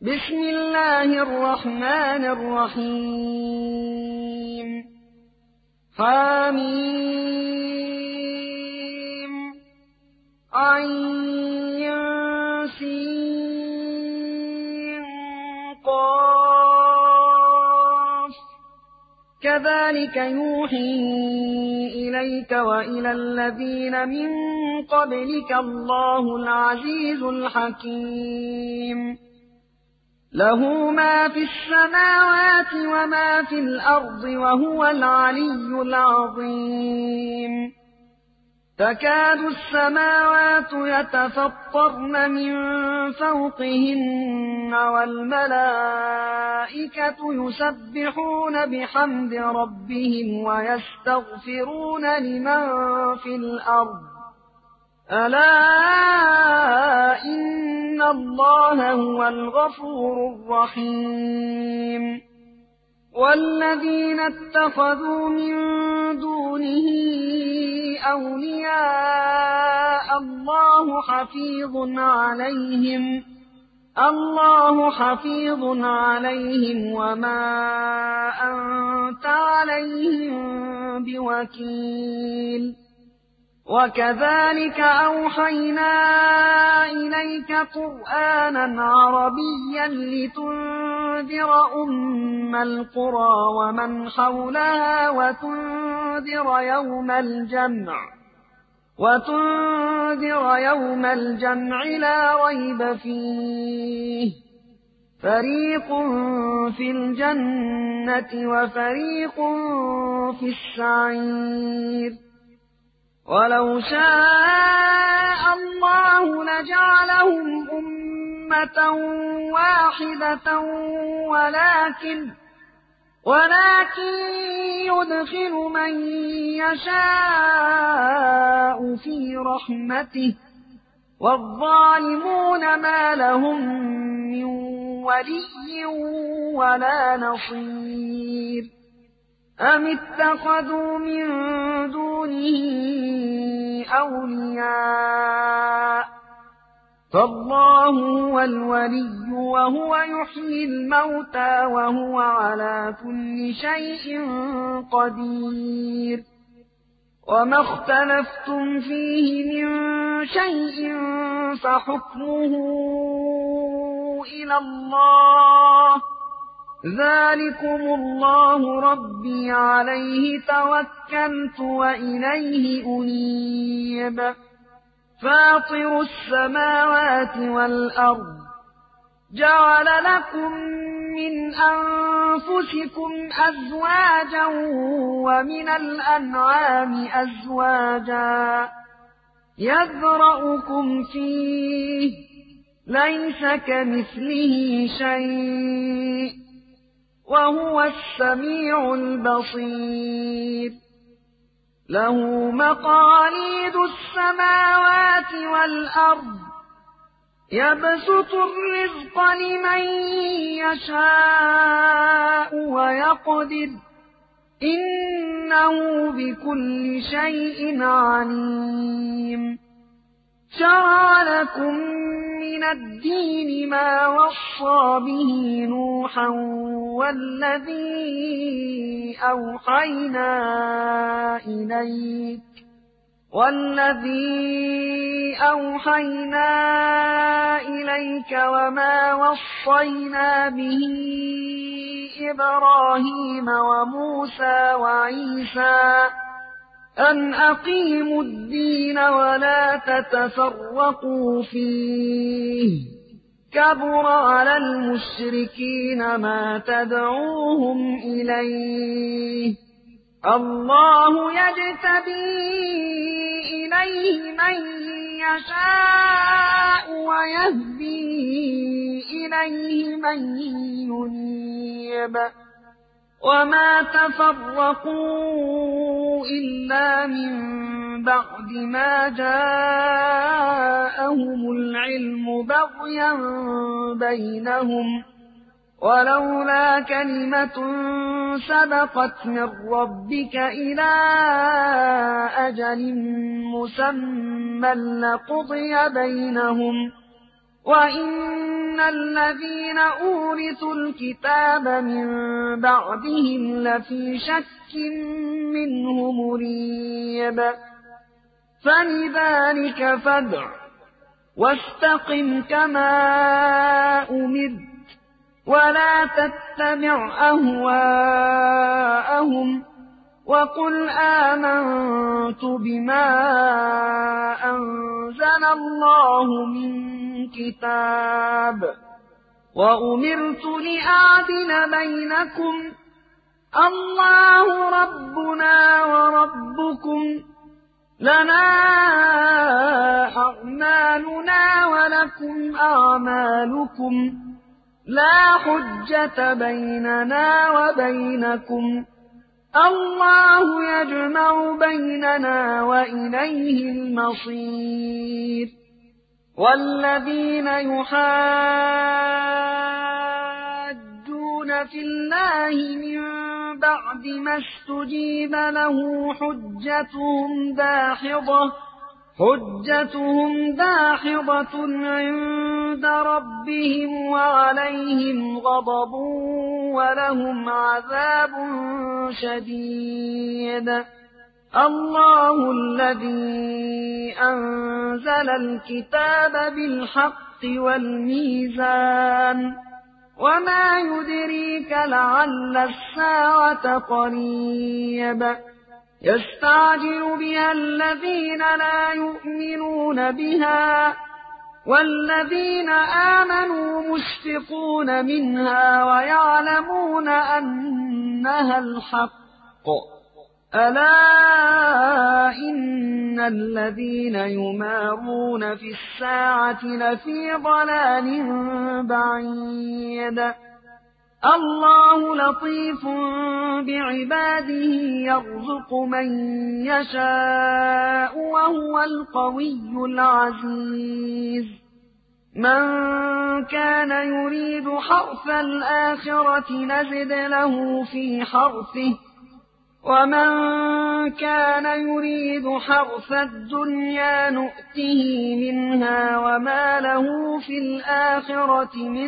بسم الله الرحمن الرحيم حميم عين سين قاف كذلك يوحي إليك وإلى الذين من قبلك الله العزيز الحكيم له ما في السماوات وما في الأرض وهو العلي العظيم تكاد السماوات يتفطرن من فوقهن والملائكة يسبحون بحمد ربهم ويستغفرون لمن في الأرض ألا إن الله هو الغفور الرحيم والذين اتخذوا من دونه أولياء الله حفيظ عليهم وما أنت عليهم بوكيل وكذلك أوحينا إليك قرآنا عربيا لتنذر أم القرى ومن حولها وتنذر يوم الجمع لا ريب فيه فريق في الجنة وفريق في السعير ولو شاء الله لجعلهم أمة واحدة ولكن يدخل من يشاء في رحمته والظالمون ما لهم من ولي ولا نصير أم اتخذوا من دونه أولياء فالله هو الولي وهو يحيي الموتى وهو على كل شيء قدير وما اختلفتم فيه من شيء فحكمه إلى الله ذلكم الله ربي عليه توكلت وإليه أنيب فاطر السماوات والأرض جعل لكم من أنفسكم أزواجا ومن الأنعام أزواجا يذرأكم فيه ليس كمثله شيء وهو السميع البصير له مقاليد السماوات والأرض يبسط الرزق لمن يشاء ويقدر إنه بكل شيء عليم شرع لكم من الدين ما وصى به نوحا والذي أوحينا إليك وما وصينا به إبراهيم وموسى وعيسى أن أقيموا الدين ولا تتفرقوا فيه كبر على المشركين ما تدعوهم إليه الله يجتبي إليه من يشاء ويهدي إليه من ينيب وما تفرقوا إلا من بعد ما جاءهم العلم بغيا بينهم ولولا كلمة سبقت من ربك إلى أجل مسمى لقضي بينهم وإن الذين أورثوا الكتاب من بعدهم لفي شك منه مريب فلذلك فادع واستقم كما أمرت ولا تتبع أهواءهم وقل آمنت بما أنزل الله من كتاب وأمرت لأعدل بينكم الله ربنا وربكم لنا أعمالنا ولكم أعمالكم لا حجة بيننا وبينكم الله يجمع بيننا وإليه المصير والذين يحاجون في الله من بعد ما استجيب له حجتهم داحضة عند ربهم وعليهم غضب ولهم عذاب شديد الله الذي أنزل الكتاب بالحق والميزان وما يدريك لعل الساعة قريب يستعجل بها الذين لا يؤمنون بها والذين آمنوا مشفقون منها ويعلمون أنها الحق ألا إن الذين يمارون في الساعة لفي ضلال بعيد الله لطيف بعباده يرزق من يشاء وهو القوي العزيز من كان يريد حرث الآخرة نزد له في حرثه ومن كان يريد حرث الدنيا نؤته منها وما له في الآخرة من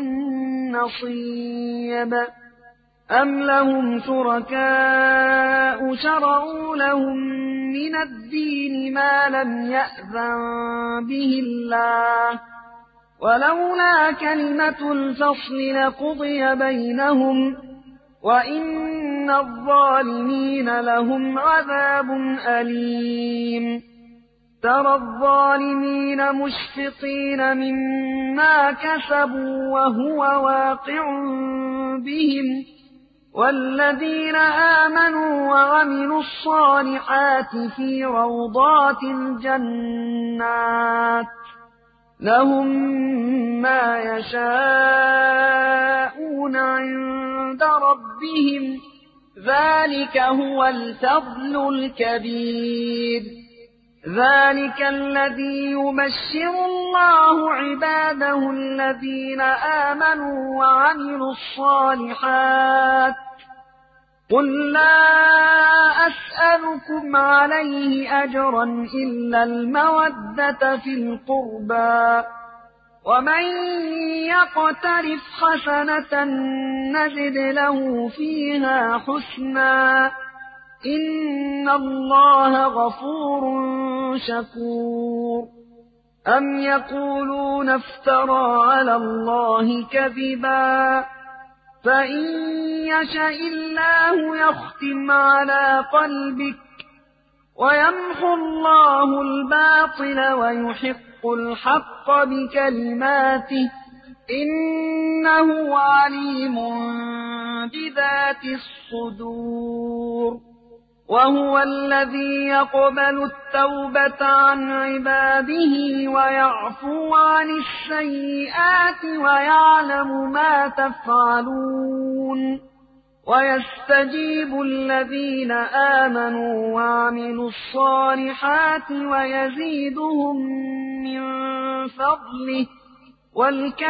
نصيب أم لهم شركاء شرعوا لهم من الدين ما لم يأذن به الله ولولا كلمة الفصل لقضي بينهم وإن الظالمين لهم عذاب أليم ترى الظالمين مشفقين مما كسبوا وهو واقع بهم والذين آمنوا وعملوا الصالحات في روضات الجنات لهم ما يشاءون عند ربهم ذلك هو الفضل الكبير ذلك الذي يبشر الله عباده الذين آمنوا وعملوا الصالحات قل لا أسألكم عليه أجرا إلا المودة في القربى ومن يقترف حسنة نزد له فيها حسنا إن الله غفور شكور أم يقولون افترى على الله كذبا فإن يشأ الله يختم على قلبك ويمحو الله الباطل ويحق الحق بكلماته إنه عليم بذات الصدور وهو الذي يقبل التوبة عن عباده ويعفو عن السيئات ويعلم ما تفعلون ويستجيب الذين آمنوا وعملوا الصالحات ويزيدهم من فضله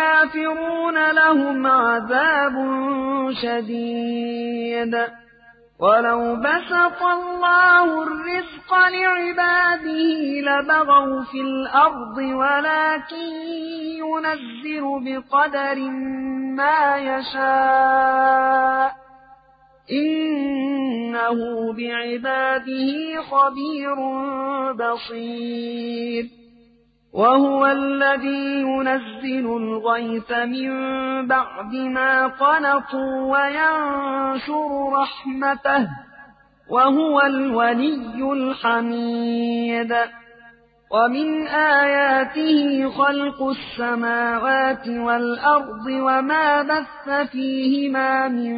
والكافرون لهم عذاب شديد ولو بسط الله الرزق لعباده لبغوا في الأرض ولكن ينزل بقدر ما يشاء إنه بعباده خبير بصير وهو الذي ينزل الغيث من بعد ما قنطوا وينشر رحمته وهو الولي الحميد ومن آياته خلق السماوات والأرض وما بث فيهما من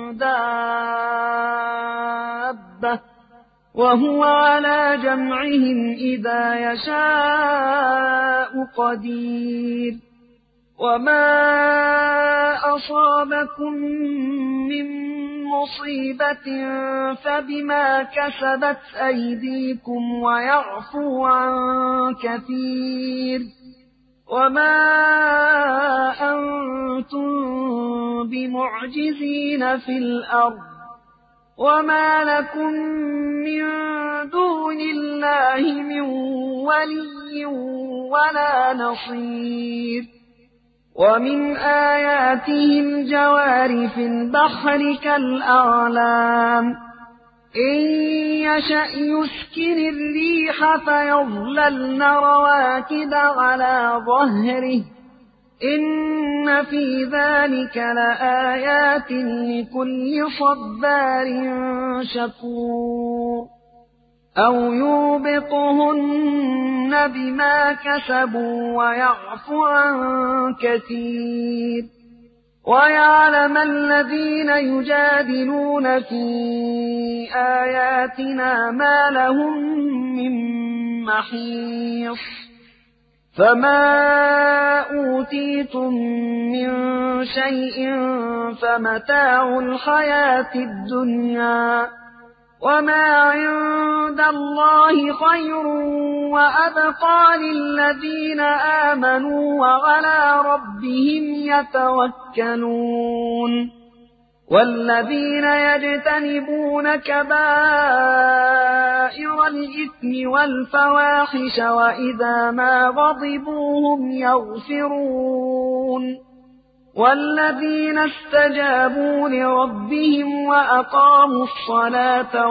دابة وهو على جمعهم إذا يشاء قدير وما أصابكم من مصيبة فبما كسبت أيديكم ويعفو عن كثير وما أنتم بمعجزين في الأرض وما لكم من دون الله من ولي ولا نصير ومن آياته الجوار في البحر كالأعلام إن يشأ يسكن الريح فيظللن رواكد على ظهره إن في ذلك لآيات لكل صبار شكور أو يوبقهن بما كسبوا ويعفو عن كثير ويعلم الذين يجادلون في آياتنا ما لهم من محيص فما أوتيتم من شيء فمتاع الحياة الدنيا وما عند الله خير وأبقى للذين آمنوا وعلى ربهم يتوكلون والذين يجتنبون كبائر الإثم والفواحش وإذا ما غضبوا هم يغفرون والذين استجابوا لربهم وأقاموا الصلاة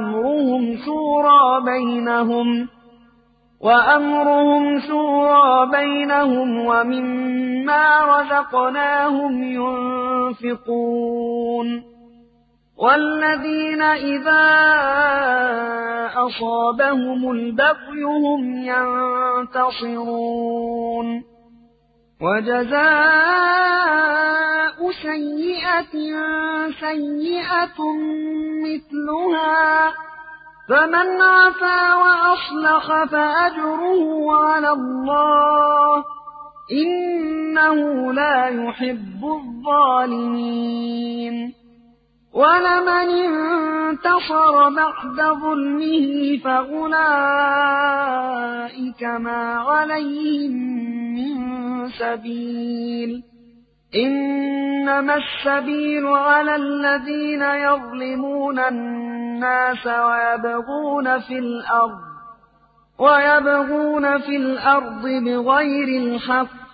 وأمرهم شورى بينهم ومما رزقناهم ينفقون والذين إذا أصابهم البغي هم ينتصرون وجزاء سيئة سيئة مثلها فمن عفا وأصلح فأجره على الله إنه لا يحب الظالمين ولمن انتصر بعد ظلمه فأولئك ما عليهم من سبيل إنما السبيل على الذين يظلمون الناس ويبغون في الأرض بغير الحق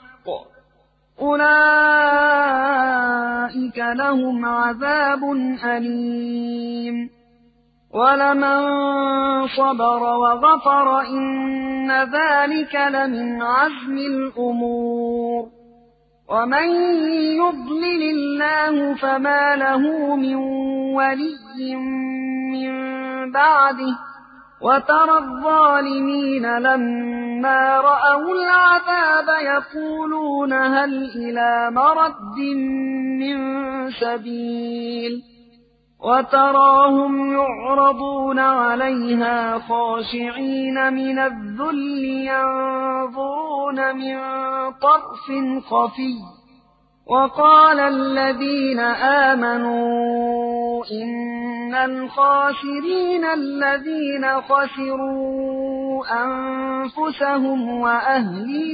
أولئك لهم عذاب أليم ولمن صبر وغفر إن ذلك لمن عزم الأمور ومن يضلل الله فما له من ولي من بعده وترى الظالمين لما رأوا العذاب يقولون هل إلى مرد من سبيل وتراهم يعرضون عليها خاشعين من الذل ينظرون من طرف خفي وقال الذين آمنوا إن الخاسرين الذين خسروا أنفسهم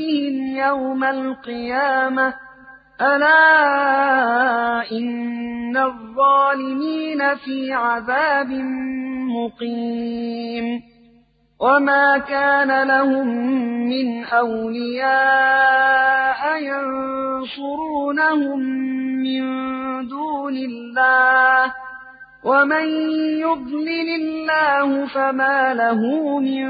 وأهليهم يوم القيامة ألا إن إن الظالمين في عذاب مقيم وما كان لهم من أولياء ينصرونهم من دون الله ومن يضلل الله فما له من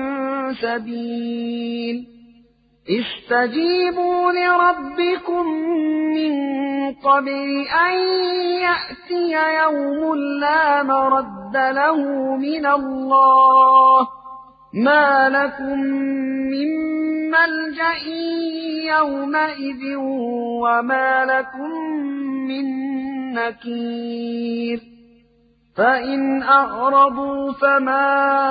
سبيل استجيبوا لربكم من قبل أن يأتي يوم لا مرد له من الله ما لكم من ملجأ يومئذ وما لكم من نكير فإن أعرضوا فما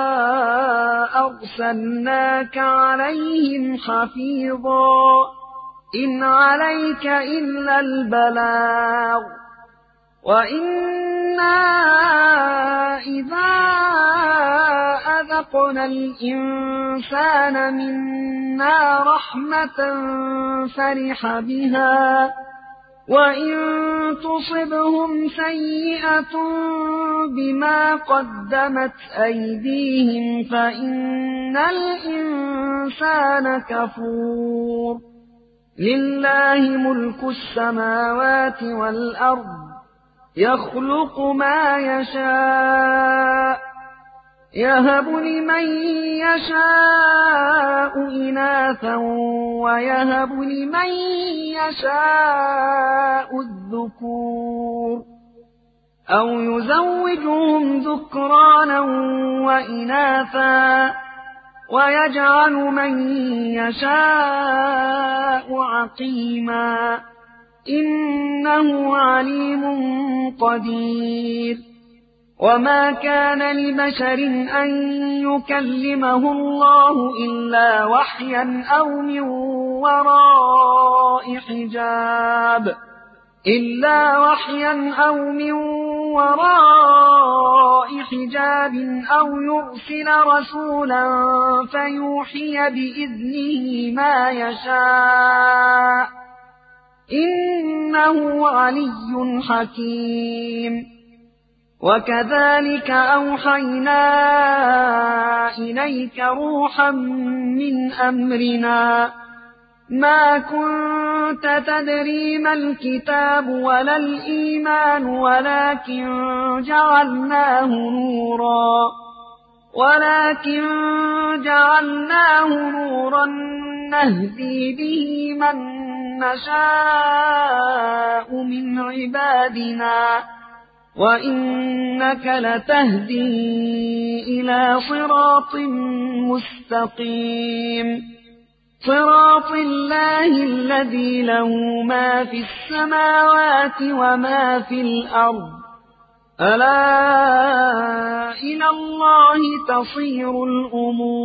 أرسلناك عليهم حفيظا إن عليك إلا البلاغ وإنا إذا أذقنا الإنسان منا رحمة فرح بها وإن تصبهم سيئة بما قدمت أيديهم فإن الإنسان كفور لله ملك السماوات والأرض يخلق ما يشاء يهب لمن يشاء إناثا ويهب لمن يشاء الذكور أو يزوجهم ذكرانا وإناثا ويجعل من يشاء عقيما إنه عليم قدير وما كان لبشر أن يكلمه الله إلا وحيا أو من وراء حجاب أو يرسل رسولا فيوحي بإذنه ما يشاء إنه علي حكيم وكذلك أوحينا إليك روحا من أمرنا ما كنت تدري ما الكتاب ولا الإيمان ولكن جعلناه نورا نهدي به من نشاء من عبادنا وإنك لتهدي إلى صراط مستقيم صراط الله الذي له ما في السماوات وما في الأرض ألا إلى الله تصير الأمور